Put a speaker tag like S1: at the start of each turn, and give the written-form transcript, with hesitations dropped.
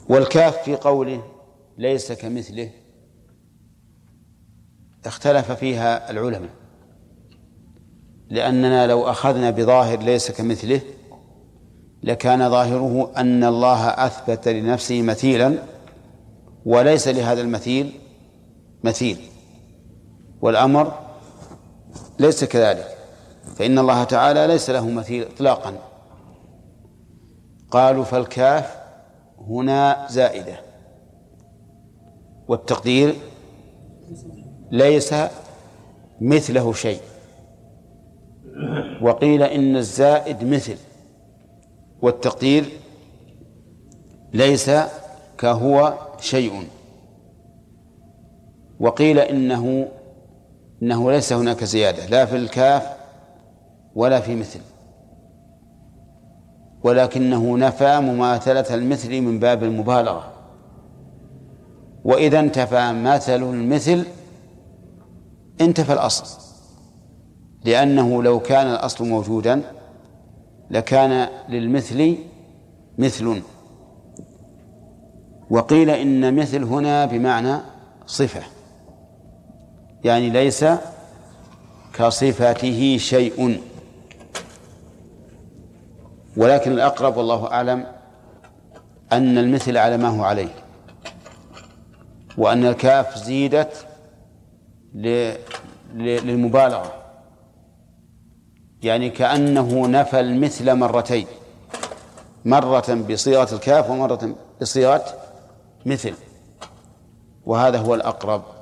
S1: والكاف في قوله ليس كمثله اختلف فيها العلماء، لأننا لو أخذنا بظاهر ليس كمثله لكان ظاهره أن الله أثبت لنفسه مثيلا وليس لهذا المثيل مثيل، والأمر ليس كذلك، فإن الله تعالى ليس له مثيل إطلاقا. قالوا فالكاف هنا زائدة، والتقدير ليس مثله شيء، وقيل إن الزائد مثل، والتقدير ليس كهو شيء، وقيل إنه ليس هناك زيادة لا في الكاف ولا في مثل، ولكنه نفى مماثلة المثل من باب المبالغة، وإذا انتفى مثل المثل انتفى الأصل، لأنه لو كان الأصل موجودا لكان للمثل مثل. وقيل إن مثل هنا بمعنى صفة، يعني ليس كصفته شيء، ولكن الأقرب والله أعلم أن المثل على ما هو عليه، وأن الكاف زيدت للمبالغة، يعني كأنه نفى المثل مرتين، مرة بصيغة الكاف ومرة بصيغة مثل، وهذا هو الأقرب.